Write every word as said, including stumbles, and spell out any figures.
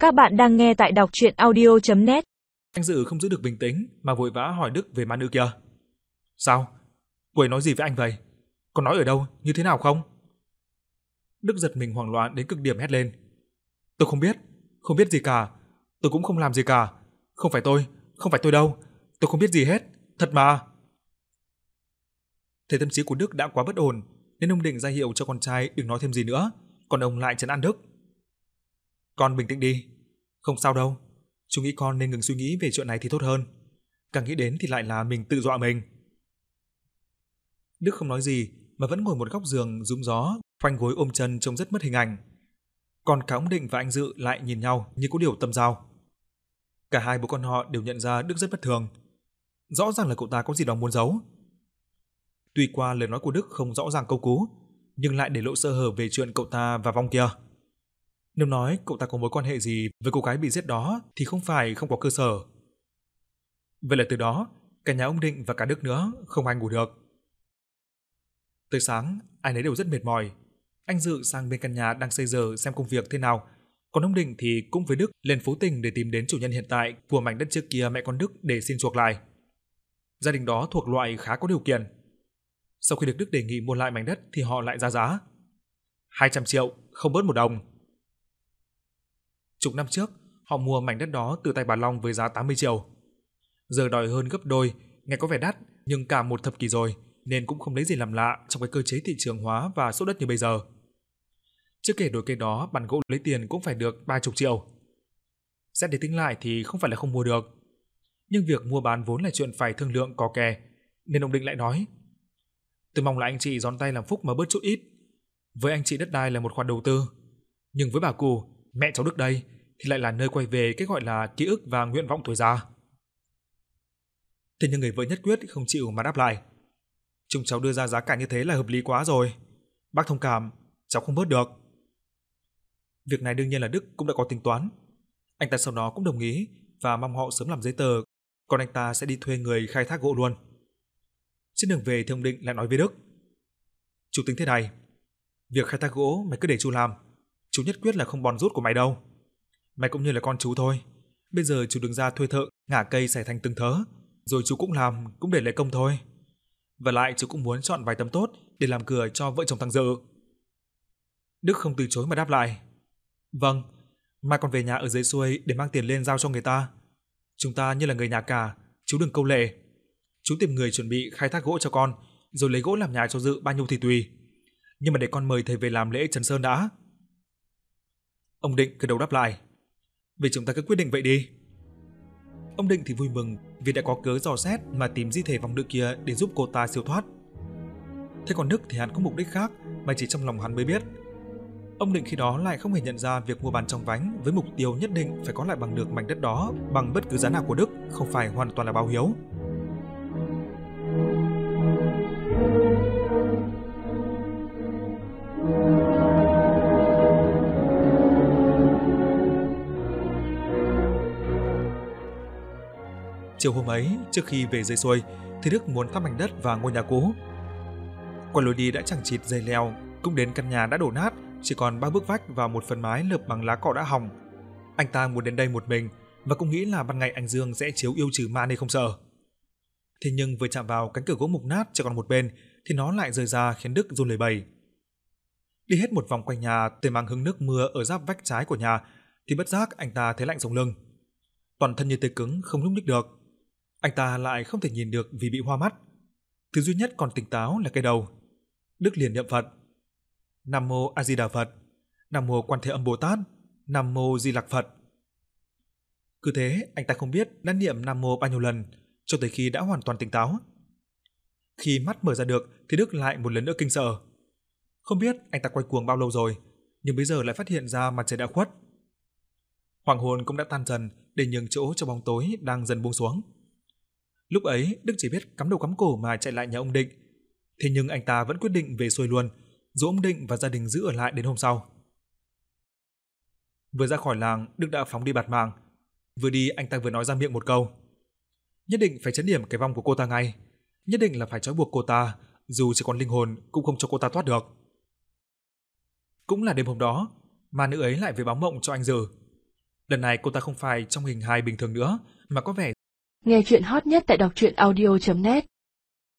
Các bạn đang nghe tại đọc truyện audio chấm net. Anh Dự không giữ được bình tĩnh mà vội vã hỏi Đức về ma nữ kia. Sao? Cô ấy nói gì với anh vậy? Có nói ở đâu, như thế nào không? Đức giật mình hoảng loạn đến cực điểm hét lên. Tôi không biết, không biết gì cả. Tôi cũng không làm gì cả. Không phải tôi, không phải tôi đâu. Tôi không biết gì hết, thật mà. Thấy tâm trí của Đức đã quá bất ổn, nên ông định ra hiệu cho con trai đừng nói thêm gì nữa, còn ông lại trấn an Đức. Con bình tĩnh đi, không sao đâu. Chú nghĩ con nên ngừng suy nghĩ về chuyện này thì tốt hơn. Càng nghĩ đến thì lại là mình tự dọa mình. Đức không nói gì mà vẫn ngồi một góc giường rúm gió, khoanh gối ôm chân trông rất mất hình ảnh. Còn cả ông Định và anh Dự lại nhìn nhau như có điều tâm giao. Cả hai bố con họ đều nhận ra Đức rất bất thường. Rõ ràng là cậu ta có gì đó muốn giấu. Tuy qua lời nói của Đức không rõ ràng câu cú, nhưng lại để lộ sơ hở về chuyện cậu ta và Vong kia. Nếu nói cậu ta có mối quan hệ gì với cô gái bị giết đó thì không phải không có cơ sở. Vậy là từ đó, cả nhà ông Định và cả Đức nữa không ai ngủ được. Tới sáng, ai nấy đều rất mệt mỏi. Anh Dự sang bên căn nhà đang xây dở xem công việc thế nào, còn ông Định thì cũng với Đức lên phố Tình để tìm đến chủ nhân hiện tại của mảnh đất trước kia mẹ con Đức để xin chuộc lại. Gia đình đó thuộc loại khá có điều kiện. Sau khi được Đức đề nghị mua lại mảnh đất thì họ lại ra giá hai trăm triệu, không bớt một đồng. Chục năm trước, họ mua mảnh đất đó từ tay bà Long với giá tám mươi triệu. Giờ đòi hơn gấp đôi, nghe có vẻ đắt, nhưng cả một thập kỷ rồi nên cũng không lấy gì làm lạ trong cái cơ chế thị trường hóa và sốt đất như bây giờ. Chưa kể đổi cây đó bàn gỗ lấy tiền cũng phải được ba mươi triệu. Xét để tính lại thì không phải là không mua được. Nhưng việc mua bán vốn là chuyện phải thương lượng có kè, nên ông Định lại nói: Tôi mong là anh chị gión tay làm phúc mà bớt chút ít. Với anh chị đất đai là một khoản đầu tư, nhưng với bà cụ, mẹ cháu Đức đây, thì lại là nơi quay về cái gọi là ký ức và nguyện vọng tuổi già. Thế nhưng người vợ nhất quyết không chịu mà đáp lại: Chúng cháu đưa ra giá cả như thế là hợp lý quá rồi. Bác thông cảm, cháu không bớt được. Việc này đương nhiên là Đức cũng đã có tính toán. Anh ta sau đó cũng đồng ý và mong họ sớm làm giấy tờ, còn anh ta sẽ đi thuê người khai thác gỗ luôn. Trên đường về thì ông Định lại nói với Đức: Chú tính thế này, việc khai thác gỗ mày cứ để chú làm, chú nhất quyết là không bòn rút của mày đâu. Mày cũng như là con chú thôi. Bây giờ chú đứng ra thuê thợ ngả cây xẻ thành từng thớ, rồi chú cũng làm, cũng để lấy công thôi. Và lại chú cũng muốn chọn vài tấm tốt để làm cửa cho vợ chồng thằng Dự. Đức không từ chối mà đáp lại: Vâng, mai con về nhà ở dưới xuôi để mang tiền lên giao cho người ta. Chúng ta như là người nhà cả, chú đừng câu lệ. Chú tìm người chuẩn bị khai thác gỗ cho con, rồi lấy gỗ làm nhà cho Dự bao nhiêu thì tùy. Nhưng mà để con mời thầy về làm lễ Trấn Sơn đã. Ông Định gật đầu đáp lại: Vậy chúng ta cứ quyết định vậy đi. Ông Định thì vui mừng vì đã có cớ dò xét mà tìm di thể vong nữ kia để giúp cô ta siêu thoát. Thế còn Đức thì hắn có mục đích khác mà chỉ trong lòng hắn mới biết. Ông Định khi đó lại không hề nhận ra việc mua bán trong vánh với mục tiêu nhất định phải có lại bằng được mảnh đất đó bằng bất cứ giá nào của Đức không phải hoàn toàn là báo hiếu. Chiều hôm ấy, trước khi về dưới xuôi, thì Đức muốn thăm mảnh đất và ngôi nhà cũ. Qua lối đi đã chẳng chịt dây leo, cũng đến căn nhà đã đổ nát, chỉ còn ba bức vách và một phần mái lợp bằng lá cọ đã hỏng. Anh ta muốn đến đây một mình và cũng nghĩ là ban ngày anh Dương sẽ chiếu yêu trừ ma nên không sợ. Thế nhưng vừa chạm vào cánh cửa gỗ mục nát chỉ còn một bên thì nó lại rơi ra khiến Đức run lẩy bẩy. Đi hết một vòng quanh nhà tới mang hứng nước mưa ở giáp vách trái của nhà thì bất giác anh ta thấy lạnh sống lưng. Toàn thân như tê cứng không nhúc nhích được. Anh ta lại không thể nhìn được vì bị hoa mắt. Thứ duy nhất còn tỉnh táo là cái đầu. Đức liền niệm Phật: Nam mô A Di Đà Phật, Nam mô Quan Thế Âm Bồ Tát, Nam mô Di Lặc Phật. Cứ thế anh ta không biết đã niệm Nam mô bao nhiêu lần cho tới khi đã hoàn toàn tỉnh táo. Khi mắt mở ra được thì Đức lại một lần nữa kinh sợ. Không biết anh ta quay cuồng bao lâu rồi, nhưng bây giờ lại phát hiện ra mặt trời đã khuất. Hoàng hôn cũng đã tan dần để nhường chỗ cho bóng tối đang dần buông xuống. Lúc ấy Đức chỉ biết cắm đầu cắm cổ mà chạy lại nhà ông Định. Thế nhưng anh ta vẫn quyết định về xuôi luôn, dù ông Định và gia đình giữ ở lại đến hôm sau. Vừa ra khỏi làng, Đức đã phóng đi bạt mạng. Vừa đi anh ta vừa nói ra miệng một câu: Nhất định phải trấn điểm cái vong của cô ta ngay. Nhất định là phải trói buộc cô ta, dù chỉ còn linh hồn cũng không cho cô ta thoát được. Cũng là đêm hôm đó, ma nữ ấy lại về báo mộng cho anh Dự. Lần này cô ta không phải trong hình hài bình thường nữa, mà có vẻ Nghe chuyện hot nhất tại đọc truyện audio chấm net